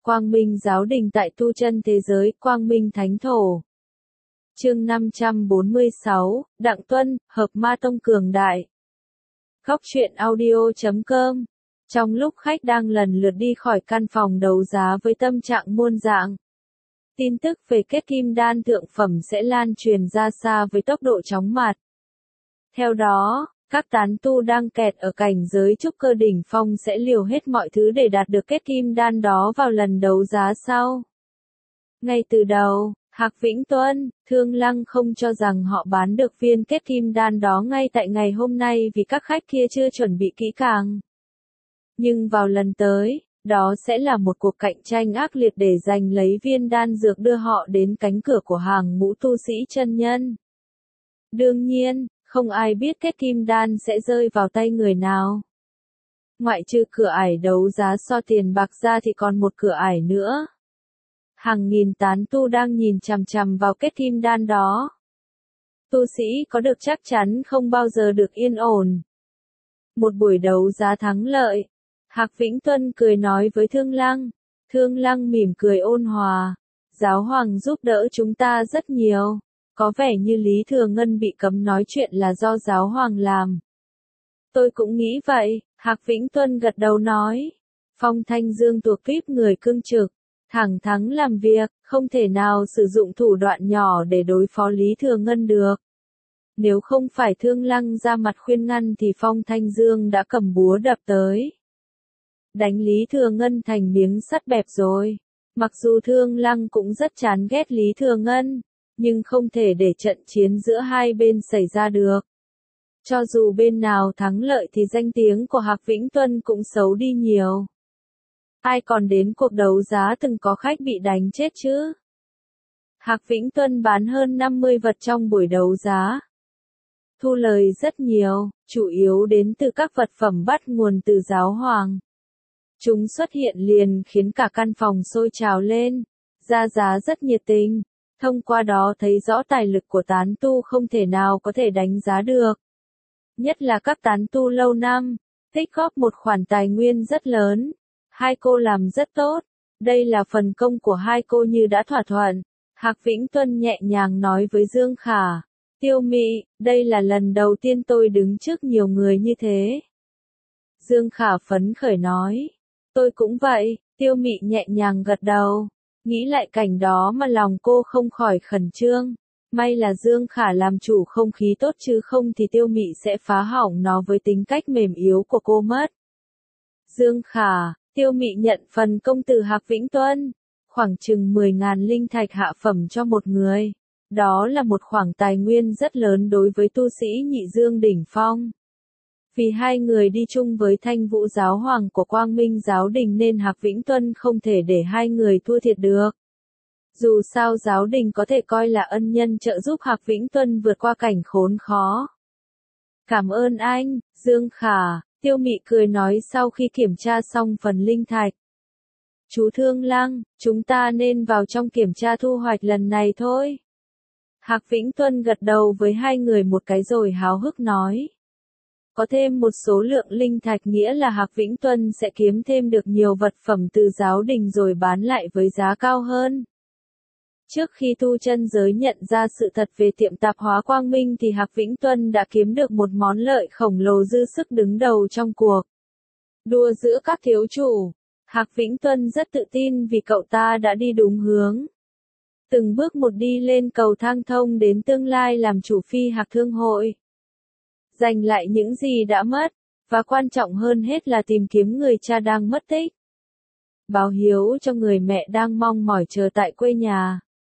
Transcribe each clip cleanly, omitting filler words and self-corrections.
Quang Minh Giáo Đình tại tu chân thế giới, Quang Minh Thánh Thổ. Chương 546, Đặng Tuân, Hợp Ma Tông cường đại. Góc truyện audio.com. Trong lúc khách đang lần lượt đi khỏi căn phòng đấu giá với tâm trạng muôn dạng, tin tức về kết kim đan thượng phẩm sẽ lan truyền ra xa với tốc độ chóng mặt. Theo đó, các tán tu đang kẹt ở cảnh giới trúc cơ đỉnh phong sẽ liều hết mọi thứ để đạt được kết kim đan đó vào lần đấu giá sau. Ngay từ đầu, Hạc Vĩnh Tuân, Thương Lăng không cho rằng họ bán được viên kết kim đan đó ngay tại ngày hôm nay vì các khách kia chưa chuẩn bị kỹ càng. Nhưng vào lần tới, đó sẽ là một cuộc cạnh tranh ác liệt để giành lấy viên đan dược đưa họ đến cánh cửa của hàng ngũ tu sĩ chân nhân. Đương nhiên, không ai biết kết kim đan sẽ rơi vào tay người nào. Ngoại trừ cửa ải đấu giá so tiền bạc ra thì còn một cửa ải nữa. Hàng nghìn tán tu đang nhìn chằm chằm vào kết kim đan đó. Tu sĩ có được chắc chắn không bao giờ được yên ổn. Một buổi đấu giá thắng lợi. Hạc Vĩnh Tuân cười nói với Thương Lăng. Thương Lăng mỉm cười ôn hòa. Giáo hoàng giúp đỡ chúng ta rất nhiều. Có vẻ như Lý Thừa Ngân bị cấm nói chuyện là do giáo hoàng làm. Tôi cũng nghĩ vậy, Hạc Vĩnh Tuân gật đầu nói. Phong Thanh Dương thuộc kíp người cương trực, thẳng thắn làm việc, không thể nào sử dụng thủ đoạn nhỏ để đối phó Lý Thừa Ngân được. Nếu không phải Thương Lăng ra mặt khuyên ngăn thì Phong Thanh Dương đã cầm búa đập tới. Đánh Lý Thừa Ngân thành miếng sắt bẹp rồi. Mặc dù Thương Lăng cũng rất chán ghét Lý Thừa Ngân, nhưng không thể để trận chiến giữa hai bên xảy ra được. Cho dù bên nào thắng lợi thì danh tiếng của Hạc Vĩnh Tuân cũng xấu đi nhiều. Ai còn đến cuộc đấu giá từng có khách bị đánh chết chứ? Hạc Vĩnh Tuân bán hơn 50 vật trong buổi đấu giá. Thu lời rất nhiều, chủ yếu đến từ các vật phẩm bắt nguồn từ giáo hoàng. Chúng xuất hiện liền khiến cả căn phòng sôi trào lên, ra giá rất nhiệt tình. Thông qua đó thấy rõ tài lực của tán tu không thể nào có thể đánh giá được. Nhất là các tán tu lâu năm, tích góp một khoản tài nguyên rất lớn. Hai cô làm rất tốt, đây là phần công của hai cô như đã thỏa thuận. Hạc Vĩnh Tuân nhẹ nhàng nói với Dương Khả. Tiêu Mị, đây là lần đầu tiên tôi đứng trước nhiều người như thế. Dương Khả phấn khởi nói. Tôi cũng vậy, Tiêu Mị nhẹ nhàng gật đầu. Nghĩ lại cảnh đó mà lòng cô không khỏi khẩn trương. May là Dương Khả làm chủ không khí tốt chứ không thì Tiêu Mị sẽ phá hỏng nó với tính cách mềm yếu của cô mất. Dương Khả, Tiêu Mị nhận phần công từ Hạc Vĩnh Tuân. Khoảng chừng 10.000 linh thạch hạ phẩm cho một người. Đó là một khoản tài nguyên rất lớn đối với tu sĩ nhị dương đỉnh phong. Vì hai người đi chung với Thanh Vũ giáo hoàng của Quang Minh giáo đình nên Hạc Vĩnh Tuân không thể để hai người thua thiệt được. Dù sao giáo đình có thể coi là ân nhân trợ giúp Hạc Vĩnh Tuân vượt qua cảnh khốn khó. Cảm ơn anh, Dương Khả, Tiêu Mị cười nói sau khi kiểm tra xong phần linh thạch. Chú Thương Lăng, chúng ta nên vào trong kiểm tra thu hoạch lần này thôi. Hạc Vĩnh Tuân gật đầu với hai người một cái rồi háo hức nói. Có thêm một số lượng linh thạch nghĩa là Hạc Vĩnh Tuân sẽ kiếm thêm được nhiều vật phẩm từ giáo đình rồi bán lại với giá cao hơn. Trước khi tu chân giới nhận ra sự thật về tiệm tạp hóa Quang Minh thì Hạc Vĩnh Tuân đã kiếm được một món lợi khổng lồ dư sức đứng đầu trong cuộc đua giữa các thiếu chủ. Hạc Vĩnh Tuân rất tự tin vì cậu ta đã đi đúng hướng. Từng bước một đi lên cầu thang thông đến tương lai làm chủ Phi Hạc Thương hội. Giành lại những gì đã mất, và quan trọng hơn hết là tìm kiếm người cha đang mất tích. Báo hiếu cho người mẹ đang mong mỏi chờ tại quê nhà.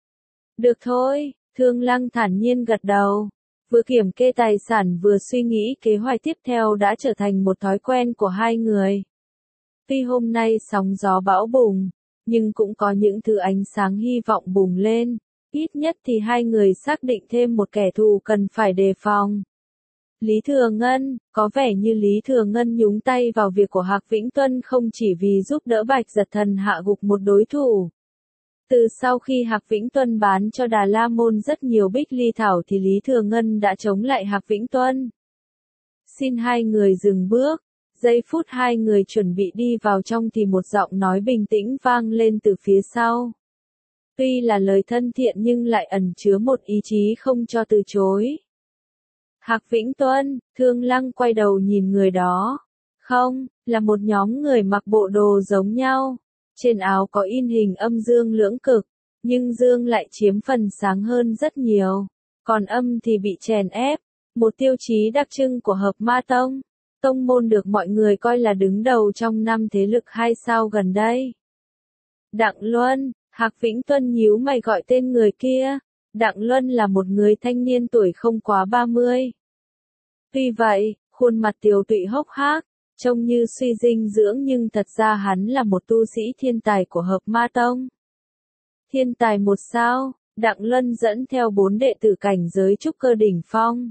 Được thôi, Thương Lăng thản nhiên gật đầu. Vừa kiểm kê tài sản vừa suy nghĩ kế hoạch tiếp theo đã trở thành một thói quen của hai người. Tuy hôm nay sóng gió bão bùng, nhưng cũng có những thứ ánh sáng hy vọng bùng lên. Ít nhất thì hai người xác định thêm một kẻ thù cần phải đề phòng. Lý Thừa Ngân, có vẻ như Lý Thừa Ngân nhúng tay vào việc của Hạc Vĩnh Tuân không chỉ vì giúp đỡ Bạch Giật Thần hạ gục một đối thủ. Từ sau khi Hạc Vĩnh Tuân bán cho Đà La Môn rất nhiều bích ly thảo thì Lý Thừa Ngân đã chống lại Hạc Vĩnh Tuân. Xin hai người dừng bước, Giây phút hai người chuẩn bị đi vào trong thì một giọng nói bình tĩnh vang lên từ phía sau. Tuy là lời thân thiện nhưng lại ẩn chứa một ý chí không cho từ chối. Hạc Vĩnh Tuân, Thương Lăng quay đầu nhìn người đó. Không, là một nhóm người mặc bộ đồ giống nhau. Trên áo có in hình âm dương lưỡng cực, nhưng dương lại chiếm phần sáng hơn rất nhiều. Còn âm thì bị chèn ép, một tiêu chí đặc trưng của Hợp Ma Tông. Tông môn được mọi người coi là đứng đầu trong 5 thế lực 2 sao gần đây. Đặng Luân, Hạc Vĩnh Tuân nhíu mày gọi tên người kia. Đặng Luân là một người thanh niên tuổi không quá 30. Tuy vậy, khuôn mặt tiều tụy hốc hác, trông như suy dinh dưỡng nhưng thật ra hắn là một tu sĩ thiên tài của Hợp Ma Tông. Thiên tài 1 sao, Đặng Luân dẫn theo 4 đệ tử cảnh giới trúc cơ đỉnh phong.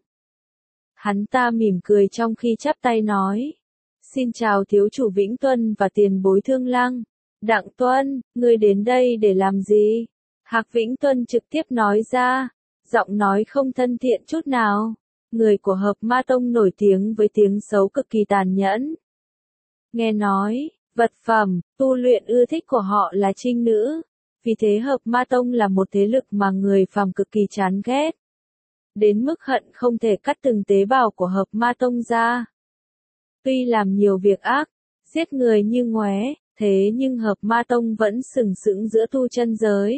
Hắn ta mỉm cười trong khi chắp tay nói. Xin chào thiếu chủ Vĩnh Tuân và tiền bối Thương Lăng. Đặng Tuân, ngươi đến đây để làm gì? Hạc Vĩnh Tuân trực tiếp nói ra, giọng nói không thân thiện chút nào. Người của Hợp Ma Tông nổi tiếng với tiếng xấu cực kỳ tàn nhẫn. Nghe nói, vật phẩm, tu luyện ưa thích của họ là trinh nữ. Vì thế Hợp Ma Tông là một thế lực mà người phàm cực kỳ chán ghét. Đến mức hận không thể cắt từng tế bào của Hợp Ma Tông ra. Tuy làm nhiều việc ác, giết người như ngoé, thế nhưng Hợp Ma Tông vẫn sừng sững giữa tu chân giới.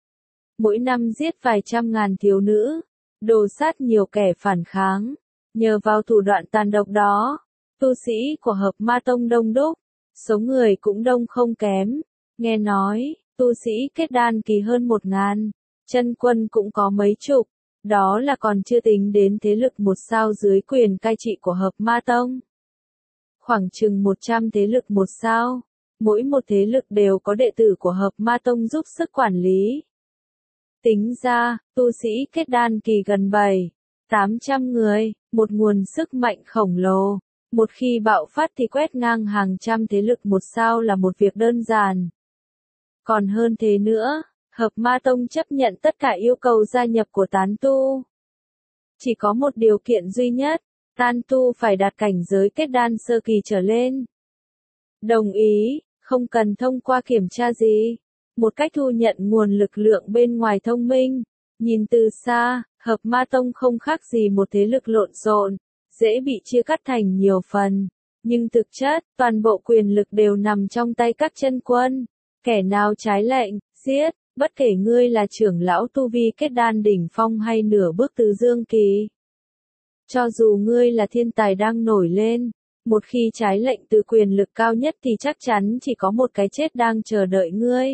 Mỗi năm giết vài trăm ngàn thiếu nữ, đồ sát nhiều kẻ phản kháng. Nhờ vào thủ đoạn tàn độc đó, tu sĩ của Hợp Ma Tông đông đúc, số người cũng đông không kém. Nghe nói, tu sĩ kết đan kỳ hơn 1000, chân quân cũng có mấy chục. Đó là còn chưa tính đến thế lực 1 sao dưới quyền cai trị của Hợp Ma Tông. Khoảng chừng 100 thế lực 1 sao, mỗi một thế lực đều có đệ tử của Hợp Ma Tông giúp sức quản lý. Tính ra, tu sĩ kết đan kỳ gần 700-800 người, một nguồn sức mạnh khổng lồ. Một khi bạo phát thì quét ngang hàng trăm thế lực 1 sao là một việc đơn giản. Còn hơn thế nữa, Hợp Ma Tông chấp nhận tất cả yêu cầu gia nhập của tán tu. Chỉ có một điều kiện duy nhất, tán tu phải đạt cảnh giới kết đan sơ kỳ trở lên. Đồng ý, không cần thông qua kiểm tra gì. Một cách thu nhận nguồn lực lượng bên ngoài thông minh. Nhìn từ xa, Hợp Ma Tông không khác gì một thế lực lộn xộn, dễ bị chia cắt thành nhiều phần. Nhưng thực chất, toàn bộ quyền lực đều nằm trong tay các chân quân. Kẻ nào trái lệnh, giết, bất kể ngươi là trưởng lão tu vi kết đan đỉnh phong hay nửa bước từ dương kỳ. Cho dù ngươi là thiên tài đang nổi lên, một khi trái lệnh từ quyền lực cao nhất thì chắc chắn chỉ có một cái chết đang chờ đợi ngươi.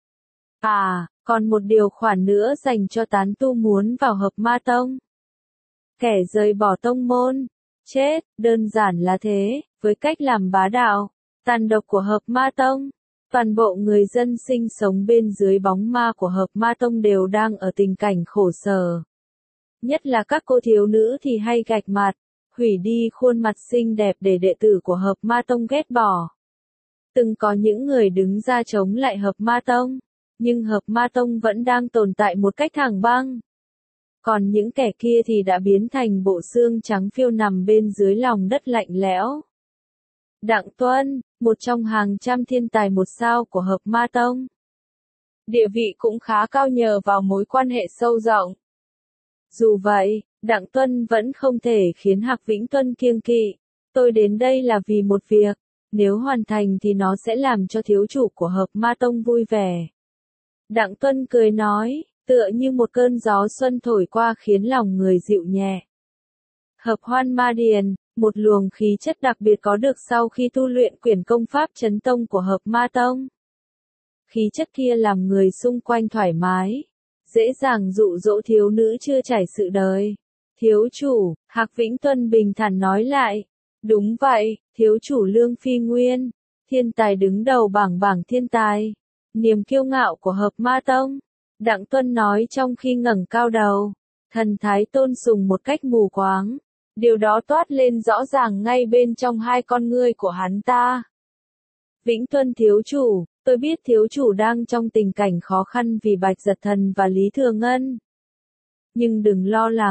À, còn một điều khoản nữa dành cho tán tu muốn vào Hợp Ma Tông. Kẻ rời bỏ tông môn, chết, đơn giản là thế, với cách làm bá đạo, tàn độc của Hợp Ma Tông. Toàn bộ người dân sinh sống bên dưới bóng ma của Hợp Ma Tông đều đang ở tình cảnh khổ sở. Nhất là các cô thiếu nữ thì hay gạch mặt, hủy đi khuôn mặt xinh đẹp để đệ tử của Hợp Ma Tông ghét bỏ. Từng có những người đứng ra chống lại Hợp Ma Tông, nhưng Hợp Ma Tông vẫn đang tồn tại một cách thẳng băng. Còn những kẻ kia thì đã biến thành bộ xương trắng phiêu nằm bên dưới lòng đất lạnh lẽo. Đặng Tuân, một trong hàng trăm thiên tài 1 sao của Hợp Ma Tông. Địa vị cũng khá cao nhờ vào mối quan hệ sâu rộng. Dù vậy, Đặng Tuân vẫn không thể khiến Hạc Vĩnh Tuân kiêng kỵ. Tôi đến đây là vì một việc, nếu hoàn thành thì nó sẽ làm cho thiếu chủ của Hợp Ma Tông vui vẻ. Đặng Tuân cười nói, tựa như một cơn gió xuân thổi qua khiến lòng người dịu nhẹ. Hợp Hoan Ma Điền, một luồng khí chất đặc biệt có được sau khi tu luyện quyển công pháp chấn tông của Hợp Ma Tông. Khí chất kia làm người xung quanh thoải mái, dễ dàng dụ dỗ thiếu nữ chưa trải sự đời. Thiếu chủ, Hạc Vĩnh Tuân bình thản nói lại. Đúng vậy, thiếu chủ Lương Phi Nguyên, thiên tài đứng đầu bảng thiên tài, niềm kiêu ngạo của Hợp Ma Tông. Đặng Tuân nói trong khi ngẩng cao đầu, thần thái tôn sùng một cách mù quáng. Điều đó toát lên rõ ràng ngay bên trong hai con ngươi của hắn ta. Vĩnh Tuân thiếu chủ, tôi biết thiếu chủ đang trong tình cảnh khó khăn vì Bạch Giật Thần và Lý Thừa Ngân. Nhưng đừng lo lắng,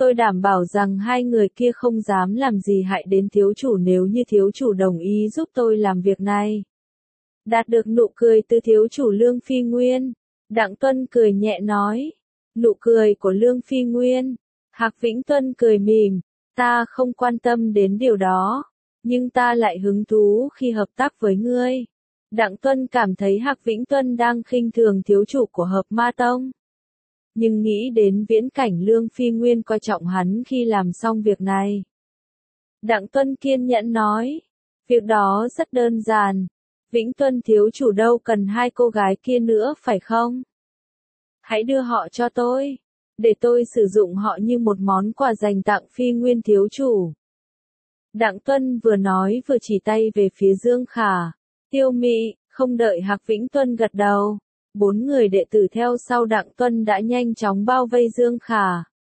Tôi đảm bảo rằng hai người kia không dám làm gì hại đến thiếu chủ nếu như thiếu chủ đồng ý giúp tôi làm việc này. Đạt được nụ cười từ thiếu chủ Lương Phi Nguyên, Đặng Tuân cười nhẹ nói. Nụ cười của Lương Phi Nguyên. Hạc Vĩnh Tuân cười mỉm. Ta không quan tâm đến điều đó, nhưng ta lại hứng thú khi hợp tác với ngươi. Đặng Tuân cảm thấy Hạc Vĩnh Tuân đang khinh thường thiếu chủ của Hợp Ma Tông. Nhưng nghĩ đến viễn cảnh Lương Phi Nguyên coi trọng hắn khi làm xong việc này. Đặng Tuân kiên nhẫn nói. Việc đó rất đơn giản. Vĩnh Tuân thiếu chủ đâu cần hai cô gái kia nữa phải không? Hãy đưa họ cho tôi, để tôi sử dụng họ như một món quà dành tặng Phi Nguyên thiếu chủ. Đặng Tuân vừa nói vừa chỉ tay về phía Dương Khả, Tiêu Mị, không đợi Hạc Vĩnh Tuân gật đầu. 4 người đệ tử theo sau Đặng Tuân đã nhanh chóng bao vây Dương Khả.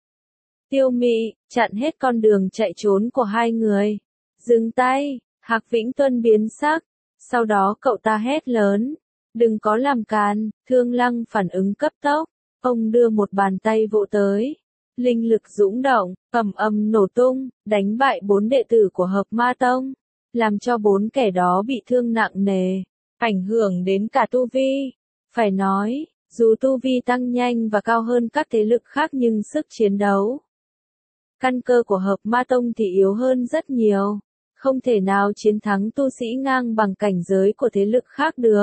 Tiêu Mị, chặn hết con đường chạy trốn của hai người. Dừng tay, Hạc Vĩnh Tuân biến sắc. Sau đó cậu ta hét lớn. Đừng có làm càn, Thương Lăng phản ứng cấp tốc. Ông đưa một bàn tay vỗ tới. Linh lực dũng động, ầm ầm nổ tung, đánh bại 4 đệ tử của Hợp Ma Tông. Làm cho 4 kẻ đó bị thương nặng nề, ảnh hưởng đến cả tu vi. Phải nói, dù tu vi tăng nhanh và cao hơn các thế lực khác nhưng sức chiến đấu, căn cơ của Hợp Ma Tông thì yếu hơn rất nhiều. Không thể nào chiến thắng tu sĩ ngang bằng cảnh giới của thế lực khác được.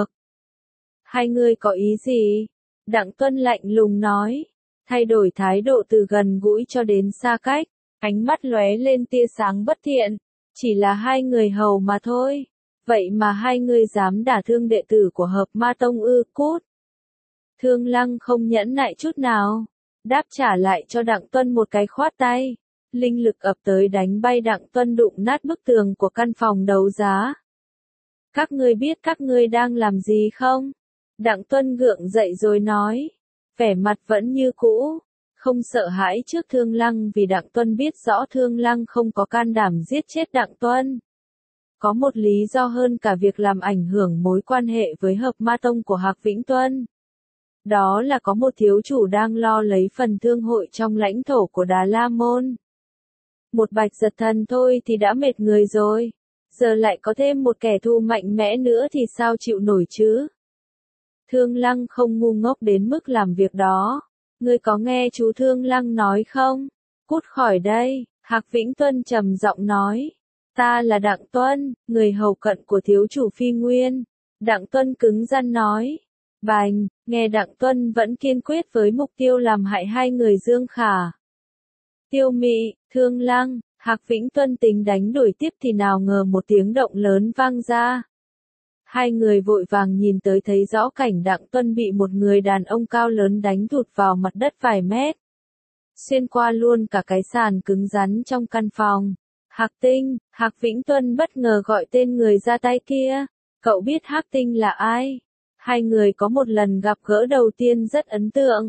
Hai người có ý gì? Đặng Tuân lạnh lùng nói. Thay đổi thái độ từ gần gũi cho đến xa cách. Ánh mắt lóe lên tia sáng bất thiện. Chỉ là hai người hầu mà thôi. Vậy mà hai người dám đả thương đệ tử của Hợp Ma Tông ư? Cút. Thương Lăng không nhẫn nại chút nào. Đáp trả lại cho Đặng Tuân một cái khoát tay. Linh lực ập tới đánh bay Đặng Tuân đụng nát bức tường của căn phòng đấu giá. Các ngươi biết các ngươi đang làm gì không? Đặng Tuân gượng dậy rồi nói. Vẻ mặt vẫn như cũ. Không sợ hãi trước Thương Lăng vì Đặng Tuân biết rõ Thương Lăng không có can đảm giết chết Đặng Tuân. Có một lý do hơn cả việc làm ảnh hưởng mối quan hệ với Hợp Ma Tông của Hạc Vĩnh Tuân. Đó là có một thiếu chủ đang lo lấy phần thương hội trong lãnh thổ của Đà La Môn. Một Bạch Giật Thần thôi thì đã mệt người rồi. Giờ lại có thêm một kẻ thù mạnh mẽ nữa thì sao chịu nổi chứ? Thương Lăng không ngu ngốc đến mức làm việc đó. Ngươi có nghe chú Thương Lăng nói không? Cút khỏi đây, Hạc Vĩnh Tuân trầm giọng nói. Ta là Đặng Tuân, người hầu cận của thiếu chủ Phi Nguyên. Đặng Tuân cứng rắn nói. Bành, nghe Đặng Tuân vẫn kiên quyết với mục tiêu làm hại hai người Dương Khả, Tiêu Mị, Thương Lăng, Hạc Vĩnh Tuân tính đánh đuổi tiếp thì nào ngờ một tiếng động lớn vang ra. Hai người vội vàng nhìn tới thấy rõ cảnh Đặng Tuân bị một người đàn ông cao lớn đánh thụt vào mặt đất vài mét. Xuyên qua luôn cả cái sàn cứng rắn trong căn phòng. Hạc Tinh, Hạc Vĩnh Tuân bất ngờ gọi tên người ra tay kia. Cậu biết Hạc Tinh là ai? Hai người có một lần gặp gỡ đầu tiên rất ấn tượng.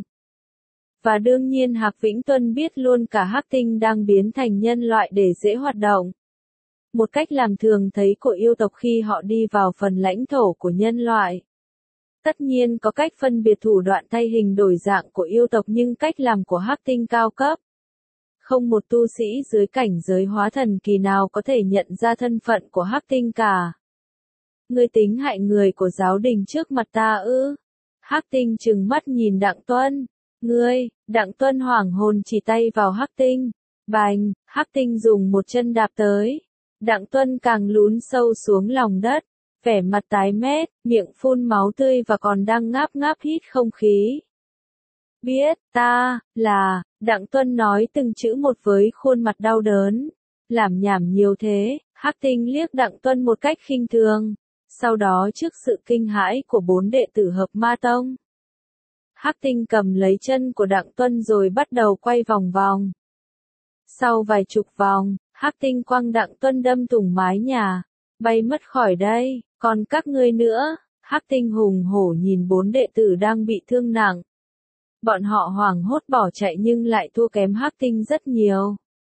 Và đương nhiên Hạc Vĩnh Tuân biết luôn cả Hắc Tinh đang biến thành nhân loại để dễ hoạt động. Một cách làm thường thấy của yêu tộc khi họ đi vào phần lãnh thổ của nhân loại. Tất nhiên có cách phân biệt thủ đoạn thay hình đổi dạng của yêu tộc nhưng cách làm của Hắc Tinh cao cấp. Không một tu sĩ dưới cảnh giới hóa thần kỳ nào có thể nhận ra thân phận của Hắc Tinh cả. Ngươi tính hại người của giáo đình trước mặt ta ư? Hắc Tinh trừng mắt nhìn Đặng Tuân. Ngươi, Đặng Tuân hoảng hồn chỉ tay vào Hắc Tinh. Bành, Hắc Tinh dùng một chân đạp tới. Đặng Tuân càng lún sâu xuống lòng đất. Vẻ mặt tái mét, miệng phun máu tươi và còn đang ngáp ngáp hít không khí. Biết, ta, là, Đặng Tuân nói từng chữ một với khuôn mặt đau đớn. Làm nhảm nhiều thế, Hắc Tinh liếc Đặng Tuân một cách khinh thường. Sau đó trước sự kinh hãi của 4 đệ tử Hợp Ma Tông, Hắc Tinh cầm lấy chân của Đặng Tuân rồi bắt đầu quay vòng vòng. Sau vài chục vòng, Hắc Tinh quăng Đặng Tuân đâm thủng mái nhà, bay mất khỏi đây, còn các ngươi nữa. Hắc Tinh hùng hổ nhìn 4 đệ tử đang bị thương nặng. Bọn họ hoảng hốt bỏ chạy nhưng lại thua kém Hắc Tinh rất nhiều.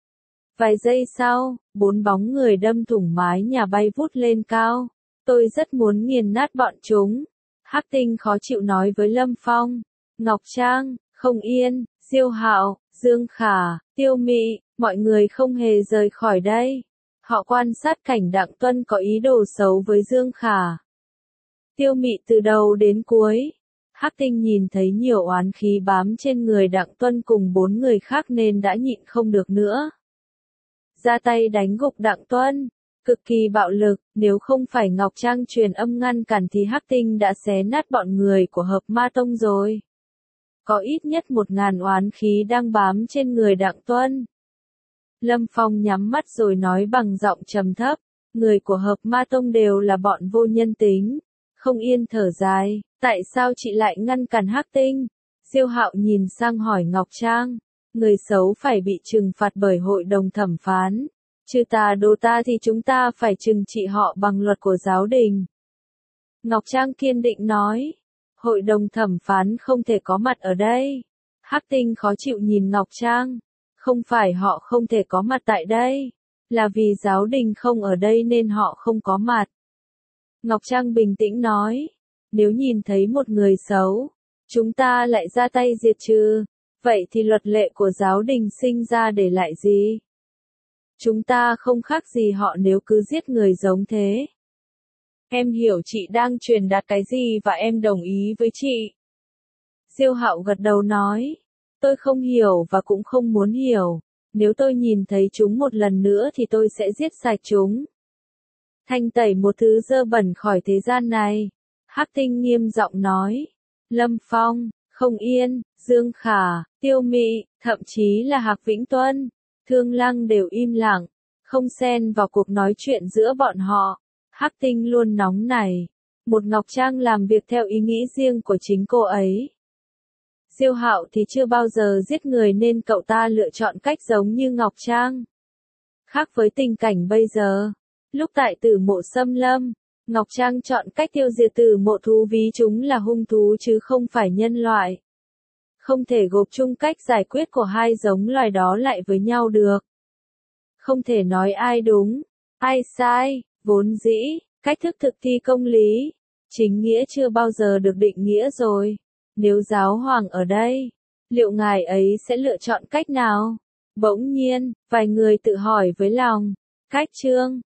Vài giây sau, 4 bóng người đâm thủng mái nhà bay vút lên cao. Tôi rất muốn nghiền nát bọn chúng. Hắc Tinh khó chịu nói với Lâm Phong, Ngọc Trang, Không Yên, Diêu Hạo, Dương Khả, Tiêu Mị, mọi người không hề rời khỏi đây. Họ quan sát cảnh Đặng Tuân có ý đồ xấu với Dương Khả. Tiêu Mị từ đầu đến cuối. Hắc Tinh nhìn thấy nhiều oán khí bám trên người Đặng Tuân cùng 4 người khác nên đã nhịn không được nữa. Ra tay đánh gục Đặng Tuân, cực kỳ bạo lực, nếu không phải Ngọc Trang truyền âm ngăn cản thì Hắc Tinh đã xé nát bọn người của Hợp Ma Tông rồi. Có ít nhất 1000 oán khí đang bám trên người Đặng Tuân. Lâm Phong nhắm mắt rồi nói bằng giọng trầm thấp, người của Hợp Ma Tông đều là bọn vô nhân tính. Không Yên thở dài, tại sao chị lại ngăn cản Hắc Tinh? Diêu Hạo nhìn sang hỏi Ngọc Trang, người xấu phải bị trừng phạt bởi hội đồng thẩm phán. Trừ tà đồ ta thì chúng ta phải trừng trị họ bằng luật của giáo đình. Ngọc Trang kiên định nói, hội đồng thẩm phán không thể có mặt ở đây. Hắc Tinh khó chịu nhìn Ngọc Trang, không phải họ không thể có mặt tại đây, là vì giáo đình không ở đây nên họ không có mặt. Ngọc Trang bình tĩnh nói, nếu nhìn thấy một người xấu, chúng ta lại ra tay diệt trừ, vậy thì luật lệ của giáo đình sinh ra để lại gì? Chúng ta không khác gì họ nếu cứ giết người giống thế. Em hiểu chị đang truyền đạt cái gì và em đồng ý với chị. Diêu Hạo gật đầu nói, tôi không hiểu và cũng không muốn hiểu, nếu tôi nhìn thấy chúng một lần nữa thì tôi sẽ giết sạch chúng. Thanh tẩy một thứ dơ bẩn khỏi thế gian này. Hắc Tinh nghiêm giọng nói. Lâm Phong, Không Yên, Dương Khả, Tiêu Mị, thậm chí là Hạc Vĩnh Tuân, Thương Lăng đều im lặng, không xen vào cuộc nói chuyện giữa bọn họ. Hắc Tinh luôn nóng nảy. Một Ngọc Trang làm việc theo ý nghĩ riêng của chính cô ấy. Diêu Hạo thì chưa bao giờ giết người nên cậu ta lựa chọn cách giống như Ngọc Trang. Khác với tình cảnh bây giờ. Lúc tại Tử Mộ Xâm Lâm, Ngọc Trang chọn cách tiêu diệt Tử Mộ thú ví chúng là hung thú chứ không phải nhân loại. Không thể gộp chung cách giải quyết của hai giống loài đó lại với nhau được. Không thể nói ai đúng, ai sai, vốn dĩ, cách thức thực thi công lý, chính nghĩa chưa bao giờ được định nghĩa rồi. Nếu giáo hoàng ở đây, liệu ngài ấy sẽ lựa chọn cách nào? Bỗng nhiên, vài người tự hỏi với lòng. Cách chương